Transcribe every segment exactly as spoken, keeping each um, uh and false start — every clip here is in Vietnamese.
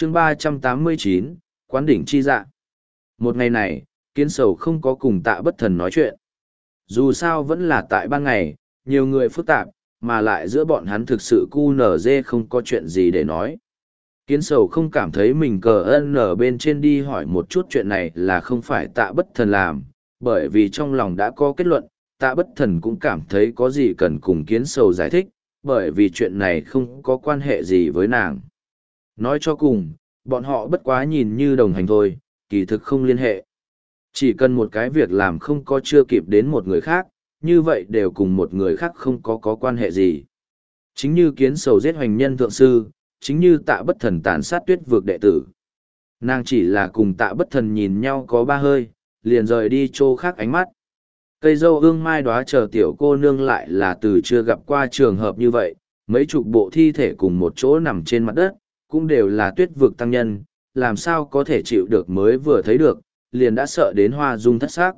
chương ba trăm tám mươi chín, quán đỉnh chi dạ. Một ngày này, kiến sầu không có cùng tạ bất thần nói chuyện. Dù sao vẫn là tại ban ngày, nhiều người phức tạp, mà lại giữa bọn hắn thực sự cu nở dê không có chuyện gì để nói. Kiến sầu không cảm thấy mình cờ ân ở bên trên đi hỏi một chút chuyện này là không phải tạ bất thần làm, bởi vì trong lòng đã có kết luận, tạ bất thần cũng cảm thấy có gì cần cùng kiến sầu giải thích, bởi vì chuyện này không có quan hệ gì với nàng. Nói cho cùng, bọn họ bất quá nhìn như đồng hành thôi, kỳ thực không liên hệ. Chỉ cần một cái việc làm không có chưa kịp đến một người khác, như vậy đều cùng một người khác không có có quan hệ gì. Chính như kiến sầu giết hoành nhân thượng sư, chính như tạ bất thần tàn sát tuyết vực đệ tử. Nàng chỉ là cùng tạ bất thần nhìn nhau có ba hơi, liền rời đi chỗ khác ánh mắt. Cây dâu ương mai đóa chờ tiểu cô nương lại là từ chưa gặp qua trường hợp như vậy, mấy chục bộ thi thể cùng một chỗ nằm trên mặt đất, cũng đều là tuyết vực tăng nhân, làm sao có thể chịu được mới vừa thấy được, liền đã sợ đến hoa dung thất xác.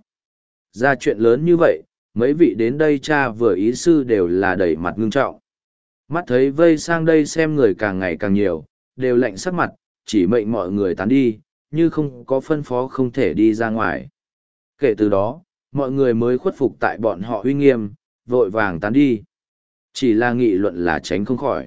Ra chuyện lớn như vậy, mấy vị đến đây cha vừa ý sư đều là đầy mặt ngưng trọng. Mắt thấy vây sang đây xem người càng ngày càng nhiều, đều lạnh sắc mặt, chỉ mệnh mọi người tán đi, như không có phân phó không thể đi ra ngoài. Kể từ đó, mọi người mới khuất phục tại bọn họ uy nghiêm, vội vàng tán đi. Chỉ là nghị luận là tránh không khỏi.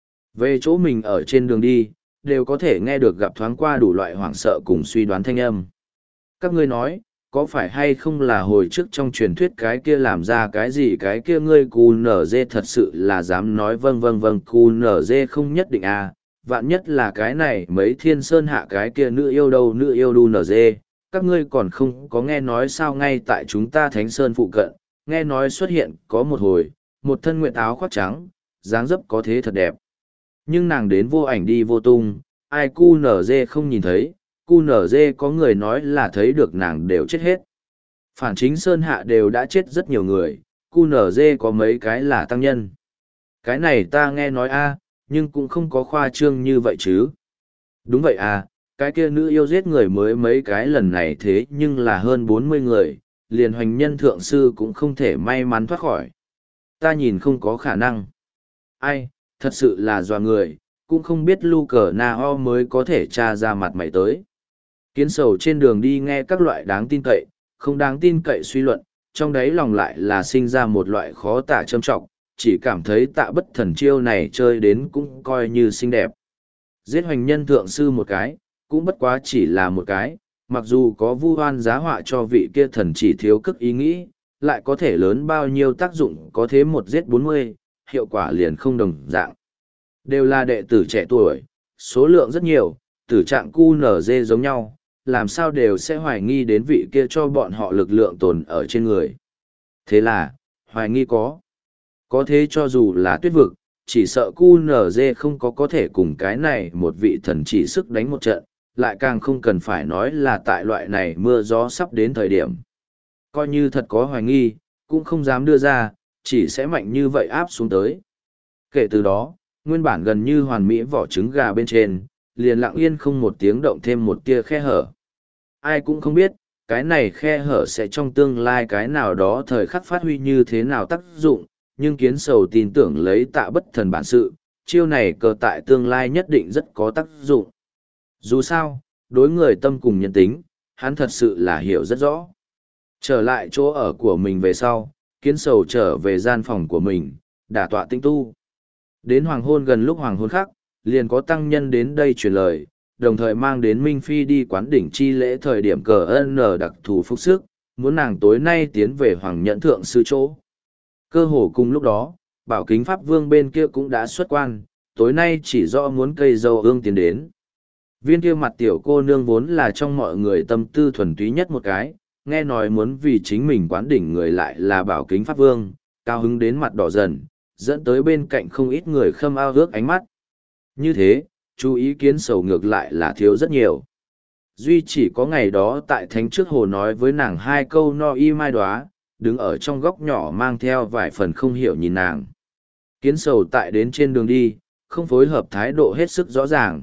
Về chỗ mình ở trên đường đi, đều có thể nghe được gặp thoáng qua đủ loại hoảng sợ cùng suy đoán thanh âm. Các ngươi nói, có phải hay không là hồi trước trong truyền thuyết cái kia làm ra cái gì cái kia ngươi cu nở dê thật sự là dám nói vâng vâng vâng cu nở dê không nhất định à, vạn nhất là cái này mấy thiên sơn hạ cái kia nữ yêu đâu nữ yêu đu nở dê, các ngươi còn không có nghe nói sao ngay tại chúng ta thánh sơn phụ cận, nghe nói xuất hiện có một hồi, một thân nguyện áo khoác trắng, dáng dấp có thế thật đẹp. Nhưng nàng đến vô ảnh đi vô tung, ai cu nở dê không nhìn thấy, cu nở dê có người nói là thấy được nàng đều chết hết. Phản chính sơn hạ đều đã chết rất nhiều người, cu nở dê có mấy cái là tăng nhân. Cái này ta nghe nói a, nhưng cũng không có khoa trương như vậy chứ. Đúng vậy à, cái kia nữ yêu giết người mới mấy cái lần này thế nhưng là hơn bốn mươi người, liền hoành nhân thượng sư cũng không thể may mắn thoát khỏi. Ta nhìn không có khả năng. Ai, thật sự là dọa người, cũng không biết lu cờ na ho mới có thể tra ra mặt mày tới. Kiến sầu trên đường đi nghe các loại đáng tin cậy, không đáng tin cậy suy luận, trong đấy lòng lại là sinh ra một loại khó tả châm trọng, chỉ cảm thấy tạ bất thần chiêu này chơi đến cũng coi như xinh đẹp. Giết hoành nhân thượng sư một cái, cũng bất quá chỉ là một cái, mặc dù có vu oan giá họa cho vị kia thần chỉ thiếu cức ý nghĩ, lại có thể lớn bao nhiêu tác dụng có thế một giết bốn mươi, hiệu quả liền không đồng dạng. Đều là đệ tử trẻ tuổi, số lượng rất nhiều, tử trạng cu nở dê giống nhau, làm sao đều sẽ hoài nghi đến vị kia cho bọn họ lực lượng tồn ở trên người. Thế là, hoài nghi có. Có thế cho dù là tuyết vực, chỉ sợ cu nở dê không có có thể cùng cái này một vị thần chỉ sức đánh một trận, lại càng không cần phải nói là tại loại này mưa gió sắp đến thời điểm. Coi như thật có hoài nghi, cũng không dám đưa ra, chỉ sẽ mạnh như vậy áp xuống tới. Kể từ đó, nguyên bản gần như hoàn mỹ vỏ trứng gà bên trên, liền lặng yên không một tiếng động thêm một tia khe hở. Ai cũng không biết, cái này khe hở sẽ trong tương lai cái nào đó thời khắc phát huy như thế nào tác dụng, nhưng kiến sầu tin tưởng lấy tạ bất thần bản sự, chiêu này cờ tại tương lai nhất định rất có tác dụng. Dù sao, đối người tâm cùng nhân tính, hắn thật sự là hiểu rất rõ. Trở lại chỗ ở của mình về sau, kiến sầu trở về gian phòng của mình, đả tọa tinh tu. Đến hoàng hôn gần lúc hoàng hôn khác, liền có tăng nhân đến đây truyền lời, đồng thời mang đến Minh Phi đi quán đỉnh chi lễ thời điểm cờ ân ở đặc thù phúc sức, muốn nàng tối nay tiến về hoàng nhẫn thượng sư chỗ. Cơ hồ cùng lúc đó, bảo kính pháp vương bên kia cũng đã xuất quan, tối nay chỉ do muốn cây dâu ương tiến đến. Viên kia mặt tiểu cô nương vốn là trong mọi người tâm tư thuần túy nhất một cái, nghe nói muốn vì chính mình quán đỉnh người lại là bảo kính pháp vương, cao hứng đến mặt đỏ dần, dẫn tới bên cạnh không ít người khâm ao ước ánh mắt. Như thế, chú ý kiến sầu ngược lại là thiếu rất nhiều. Duy chỉ có ngày đó tại thánh trước hồ nói với nàng hai câu no y mai đoá, đứng ở trong góc nhỏ mang theo vài phần không hiểu nhìn nàng. Kiến sầu tại đến trên đường đi, không phối hợp thái độ hết sức rõ ràng.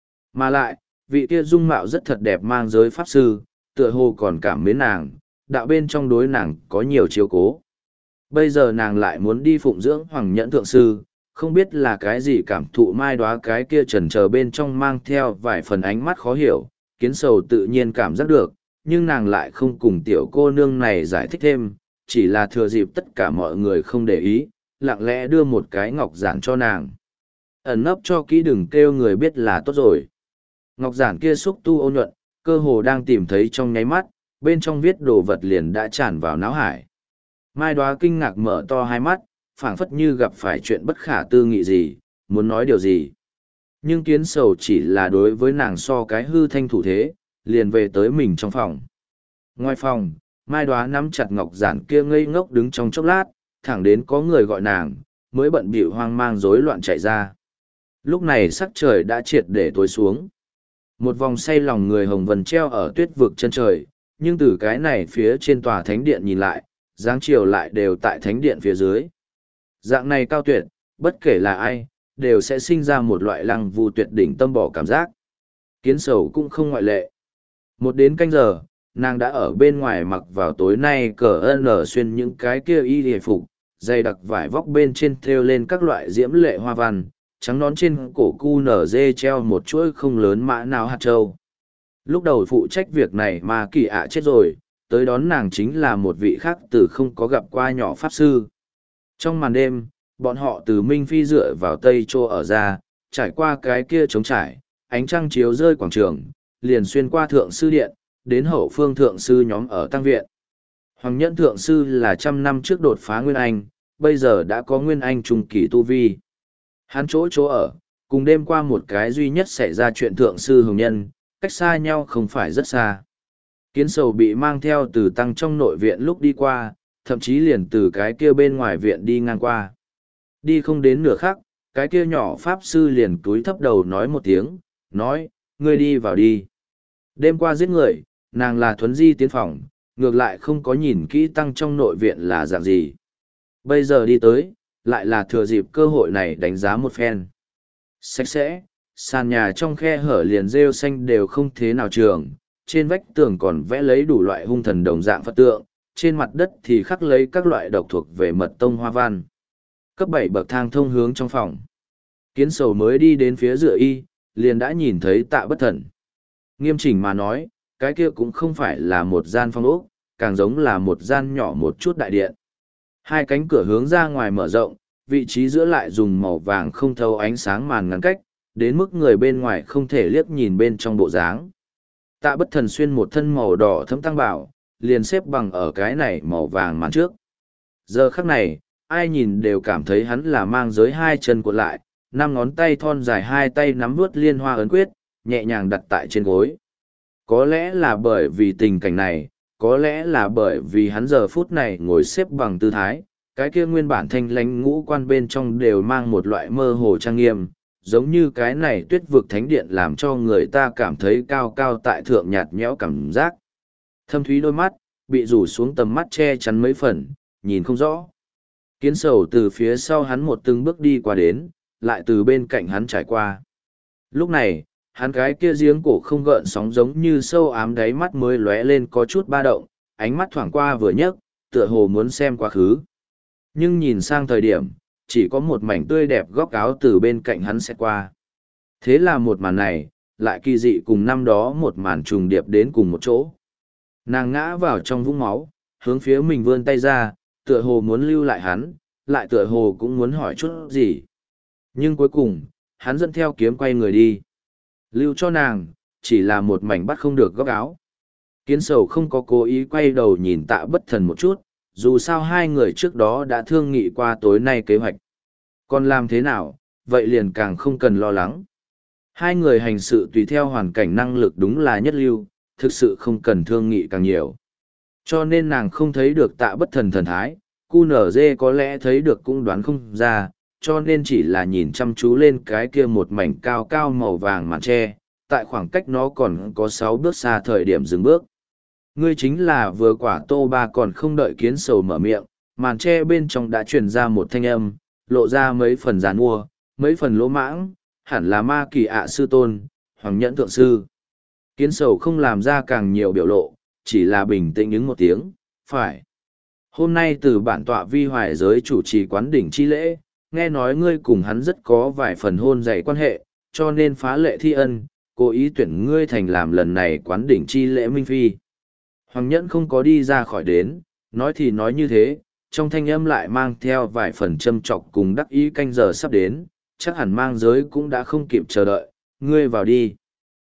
Mà lại, vị kia dung mạo rất thật đẹp mang giới pháp sư, tựa hồ còn cảm mến nàng, đạo bên trong đối nàng có nhiều chiếu cố. Bây giờ nàng lại muốn đi phụng dưỡng hoàng nhẫn thượng sư, không biết là cái gì cảm thụ mai đóa cái kia trần chờ bên trong mang theo vài phần ánh mắt khó hiểu, kiến sầu tự nhiên cảm giác được, nhưng nàng lại không cùng tiểu cô nương này giải thích thêm, chỉ là thừa dịp tất cả mọi người không để ý, lặng lẽ đưa một cái ngọc giản cho nàng. Ẩn nấp cho kỹ đừng kêu người biết là tốt rồi. Ngọc giản kia xúc tu ôn nhuận, cơ hồ đang tìm thấy trong nháy mắt, bên trong viết đồ vật liền đã tràn vào não hải. Mai Đóa kinh ngạc mở to hai mắt, phảng phất như gặp phải chuyện bất khả tư nghị gì, muốn nói điều gì. Nhưng kiến sầu chỉ là đối với nàng so cái hư thanh thủ thế, liền về tới mình trong phòng. Ngoài phòng, Mai Đóa nắm chặt ngọc giản kia ngây ngốc đứng trong chốc lát, thẳng đến có người gọi nàng, mới bận bịu hoang mang rối loạn chạy ra. Lúc này sắc trời đã triệt để tối xuống. Một vòng say lòng người hồng vân treo ở tuyết vực chân trời, nhưng từ cái này phía trên tòa thánh điện nhìn lại, dáng chiều lại đều tại thánh điện phía dưới. Dạng này cao tuyệt, bất kể là ai, đều sẽ sinh ra một loại lăng vu tuyệt đỉnh tâm bỏ cảm giác. Kiến sầu cũng không ngoại lệ. Một đến canh giờ, nàng đã ở bên ngoài mặc vào tối nay cờ ân ở xuyên những cái kia y hề phục, dày đặc vải vóc bên trên thêu lên các loại diễm lệ hoa văn, trắng nón trên cổ cu nở dê treo một chuỗi không lớn mã nào hạt trâu. Lúc đầu phụ trách việc này mà kỳ ạ chết rồi, tới đón nàng chính là một vị khác từ không có gặp qua nhỏ pháp sư. Trong màn đêm, bọn họ từ Minh Phi dựa vào Tây Chô ở ra, trải qua cái kia trống trải, ánh trăng chiếu rơi quảng trường, liền xuyên qua thượng sư điện, đến hậu phương thượng sư nhóm ở tăng viện. Hoàng Nhẫn thượng sư là trăm năm trước đột phá Nguyên Anh, bây giờ đã có Nguyên Anh trung kỳ tu vi. Hắn chỗ chỗ ở, cùng đêm qua một cái duy nhất xảy ra chuyện thượng sư hồng nhân, cách xa nhau không phải rất xa. Kiến sầu bị mang theo từ tăng trong nội viện lúc đi qua, thậm chí liền từ cái kia bên ngoài viện đi ngang qua. Đi không đến nửa khắc, cái kia nhỏ pháp sư liền cúi thấp đầu nói một tiếng, nói, ngươi đi vào đi. Đêm qua giết người, nàng là thuấn di tiến phòng, ngược lại không có nhìn kỹ tăng trong nội viện là dạng gì. Bây giờ đi tới, lại là thừa dịp cơ hội này đánh giá một phen. Sạch sẽ, sàn nhà trong khe hở liền rêu xanh đều không thế nào trường, trên vách tường còn vẽ lấy đủ loại hung thần đồng dạng Phật tượng, trên mặt đất thì khắc lấy các loại độc thuộc về mật tông hoa văn. Cấp bảy bậc thang thông hướng trong phòng. Kiến sầu mới đi đến phía dựa y, liền đã nhìn thấy Tạ Bất Thần. Nghiêm chỉnh mà nói, cái kia cũng không phải là một gian phòng ốc, càng giống là một gian nhỏ một chút đại điện. Hai cánh cửa hướng ra ngoài mở rộng, vị trí giữa lại dùng màu vàng không thấu ánh sáng màn ngăn cách, đến mức người bên ngoài không thể liếc nhìn bên trong bộ dáng. Tạ Bất Thần xuyên một thân màu đỏ thấm tăng bảo, liền xếp bằng ở cái này màu vàng màn trước. Giờ khắc này, ai nhìn đều cảm thấy hắn là mang giới hai chân cuộn lại, năm ngón tay thon dài hai tay nắm vuốt liên hoa ấn quyết, nhẹ nhàng đặt tại trên gối. Có lẽ là bởi vì tình cảnh này, có lẽ là bởi vì hắn giờ phút này ngồi xếp bằng tư thái, cái kia nguyên bản thanh lãnh ngũ quan bên trong đều mang một loại mơ hồ trang nghiêm, giống như cái này tuyết vực thánh điện làm cho người ta cảm thấy cao cao tại thượng nhạt nhẽo cảm giác. Thâm thúy đôi mắt, bị rủ xuống tầm mắt che chắn mấy phần, nhìn không rõ. Kiến sầu từ phía sau hắn một từng bước đi qua đến, lại từ bên cạnh hắn trải qua. Lúc này, hắn cái kia giếng cổ không gợn sóng giống như sâu ám đáy mắt mới lóe lên có chút ba động, ánh mắt thoảng qua vừa nhấc, tựa hồ muốn xem quá khứ. Nhưng nhìn sang thời điểm, chỉ có một mảnh tươi đẹp góc áo từ bên cạnh hắn sẽ qua. Thế là một màn này, lại kỳ dị cùng năm đó một màn trùng điệp đến cùng một chỗ. Nàng ngã vào trong vũng máu, hướng phía mình vươn tay ra, tựa hồ muốn lưu lại hắn, lại tựa hồ cũng muốn hỏi chút gì. Nhưng cuối cùng, hắn dẫn theo kiếm quay người đi. Lưu cho nàng, chỉ là một mảnh bắt không được góc áo. Kiến sầu không có cố ý quay đầu nhìn Tạ Bất Thần một chút, dù sao hai người trước đó đã thương nghị qua tối nay kế hoạch. Còn làm thế nào, vậy liền càng không cần lo lắng. Hai người hành sự tùy theo hoàn cảnh năng lực đúng là nhất lưu, thực sự không cần thương nghị càng nhiều. Cho nên nàng không thấy được Tạ Bất Thần thần thái, cu nở dê có lẽ thấy được cũng đoán không ra, cho nên chỉ là nhìn chăm chú lên cái kia một mảnh cao cao màu vàng màn tre, tại khoảng cách nó còn có sáu bước xa thời điểm dừng bước. Ngươi chính là vừa quả tô ba còn không đợi kiến sầu mở miệng, màn tre bên trong đã truyền ra một thanh âm, lộ ra mấy phần giàn mua, mấy phần lỗ mãng, hẳn là ma kỳ ạ sư tôn, Hoàng Nhẫn thượng sư. Kiến sầu không làm ra càng nhiều biểu lộ, chỉ là bình tĩnh ứng một tiếng, phải. Hôm nay từ bản tọa vi hoài giới chủ trì quán đỉnh chi lễ, nghe nói ngươi cùng hắn rất có vài phần hôn dày quan hệ, cho nên phá lệ thi ân, cố ý tuyển ngươi thành làm lần này quán đỉnh chi lễ minh phi. Hoàng Nhẫn không có đi ra khỏi đến, nói thì nói như thế, trong thanh âm lại mang theo vài phần châm chọc cùng đắc ý canh giờ sắp đến, chắc hẳn mang giới cũng đã không kịp chờ đợi, ngươi vào đi.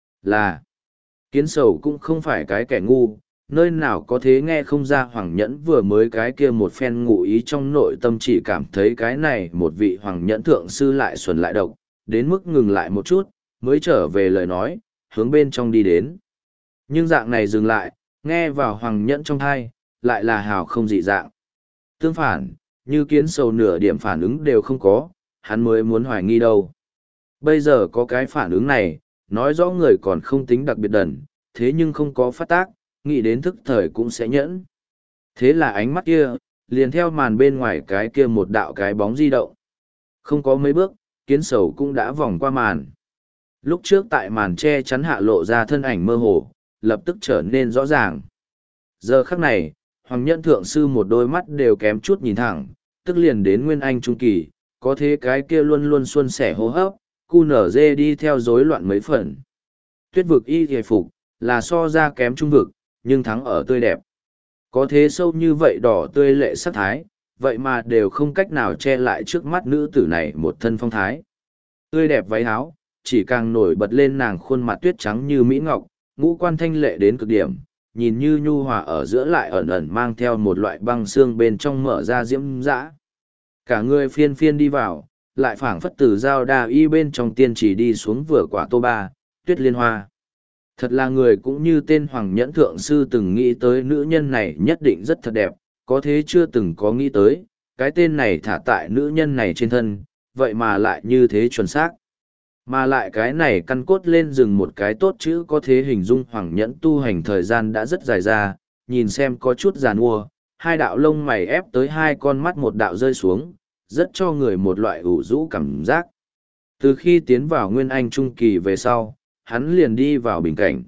Là, Kiến Sầu cũng không phải cái kẻ ngu, nơi nào có thế nghe không ra Hoàng Nhẫn vừa mới cái kia một phen ngụ ý trong nội tâm chỉ cảm thấy cái này một vị Hoàng Nhẫn thượng sư lại xuẩn lại độc, đến mức ngừng lại một chút, mới trở về lời nói, hướng bên trong đi đến. Nhưng dạng này dừng lại, nghe vào Hoàng Nhẫn trong thai, lại là hào không dị dạng. Tương phản, như Kiến Sầu nửa điểm phản ứng đều không có, hắn mới muốn hoài nghi đâu. Bây giờ có cái phản ứng này, nói rõ người còn không tính đặc biệt đần, thế nhưng không có phát tác, nghĩ đến thức thời cũng sẽ nhẫn. Thế là ánh mắt kia, liền theo màn bên ngoài cái kia một đạo cái bóng di động. Không có mấy bước, Kiến Sầu cũng đã vòng qua màn. Lúc trước tại màn che chắn hạ lộ ra thân ảnh mơ hồ, lập tức trở nên rõ ràng. Giờ khắc này, Hoàng Nhẫn thượng sư một đôi mắt đều kém chút nhìn thẳng, tức liền đến Nguyên Anh trung kỳ, có thế cái kia luôn luôn xuân sẻ hô hấp, cu nở dê đi theo rối loạn mấy phần. Tuyết vực y hề phục, là so ra kém trung vực, nhưng thắng ở tươi đẹp. Có thế sâu như vậy đỏ tươi lệ sắc thái, vậy mà đều không cách nào che lại trước mắt nữ tử này một thân phong thái. Tươi đẹp váy áo, chỉ càng nổi bật lên nàng khuôn mặt tuyết trắng như mỹ ngọc, ngũ quan thanh lệ đến cực điểm, nhìn như nhu hòa ở giữa lại ẩn ẩn mang theo một loại băng xương bên trong mở ra diễm dã. Cả người phiên phiên đi vào, lại phảng phất từ dao đa y bên trong tiên chỉ đi xuống vừa quả tô ba, tuyết liên hoa. Thật là người cũng như tên Hoàng Nhẫn thượng sư từng nghĩ tới nữ nhân này nhất định rất thật đẹp, có thế chưa từng có nghĩ tới, cái tên này thả tại nữ nhân này trên thân, vậy mà lại như thế chuẩn xác. Mà lại cái này căn cốt lên rừng một cái tốt chữ có thế hình dung Hoàng Nhẫn tu hành thời gian đã rất dài ra, nhìn xem có chút giàn mua, hai đạo lông mày ép tới hai con mắt một đạo rơi xuống, rất cho người một loại ủ rũ cảm giác. Từ khi tiến vào Nguyên Anh Trung Kỳ về sau, hắn liền đi vào bình cảnh.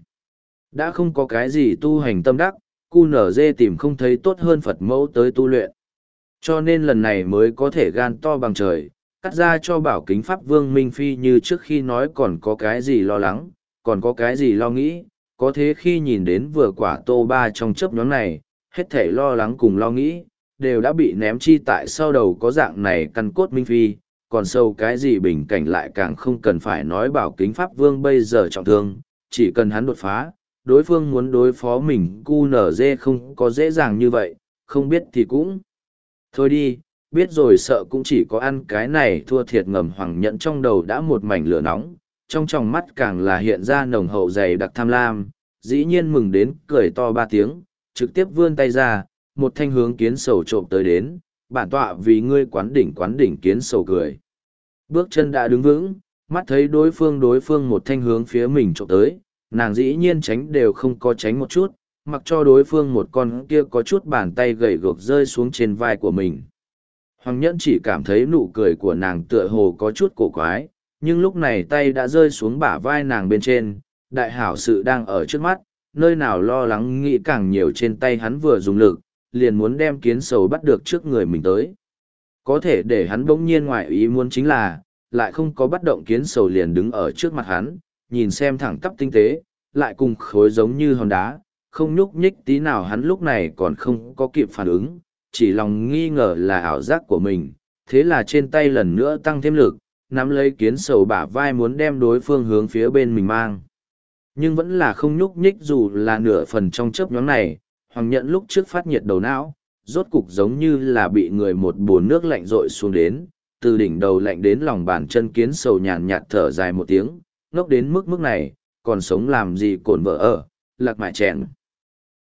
Đã không có cái gì tu hành tâm đắc, cu nở dê tìm không thấy tốt hơn Phật mẫu tới tu luyện. Cho nên lần này mới có thể gan to bằng trời, cắt ra cho bảo kính Pháp Vương Minh Phi như trước khi nói còn có cái gì lo lắng, còn có cái gì lo nghĩ, có thế khi nhìn đến vừa quả tô ba trong chớp nhóm này, hết thể lo lắng cùng lo nghĩ, đều đã bị ném chi tại sau đầu có dạng này căn cốt Minh Phi, còn sâu cái gì bình cảnh lại càng không cần phải nói bảo kính Pháp Vương bây giờ trọng thương, chỉ cần hắn đột phá, đối phương muốn đối phó mình cu nở dê không có dễ dàng như vậy, không biết thì cũng. Thôi đi, biết rồi sợ cũng chỉ có ăn cái này thua thiệt ngầm. Hoàng Nhẫn trong đầu đã một mảnh lửa nóng, trong tròng mắt càng là hiện ra nồng hậu dày đặc tham lam, dĩ nhiên mừng đến cười to ba tiếng, trực tiếp vươn tay ra, một thanh hướng Kiến Sầu trộm tới đến, bản tọa vì ngươi quán đỉnh quán đỉnh. Kiến Sầu cười. Bước chân đã đứng vững, mắt thấy đối phương đối phương một thanh hướng phía mình trộm tới, nàng dĩ nhiên tránh đều không có tránh một chút, mặc cho đối phương một con kia có chút bàn tay gầy gộc rơi xuống trên vai của mình. Hoàng Nhẫn chỉ cảm thấy nụ cười của nàng tựa hồ có chút cổ quái, nhưng lúc này tay đã rơi xuống bả vai nàng bên trên, đại hảo sự đang ở trước mắt, nơi nào lo lắng nghĩ càng nhiều. Trên tay hắn vừa dùng lực, liền muốn đem Kiến Sầu bắt được trước người mình tới. Có thể để hắn bỗng nhiên ngoại ý muốn chính là, lại không có bắt động Kiến Sầu liền đứng ở trước mặt hắn, nhìn xem thẳng tắp tinh tế, lại cùng khối giống như hòn đá, không nhúc nhích tí nào. Hắn lúc này còn không có kịp phản ứng, chỉ lòng nghi ngờ là ảo giác của mình, thế là trên tay lần nữa tăng thêm lực, nắm lấy Kiến Sầu bả vai muốn đem đối phương hướng phía bên mình mang. Nhưng vẫn là không nhúc nhích dù là nửa phần. Trong chớp nhoáng này, Hoàng Nhẫn lúc trước phát nhiệt đầu não, rốt cục giống như là bị người một bồn nước lạnh rội xuống đến, từ đỉnh đầu lạnh đến lòng bàn chân. Kiến Sầu nhàn nhạt thở dài một tiếng, ngốc đến mức mức này, còn sống làm gì cồn vợ ở, lạc mại chèn.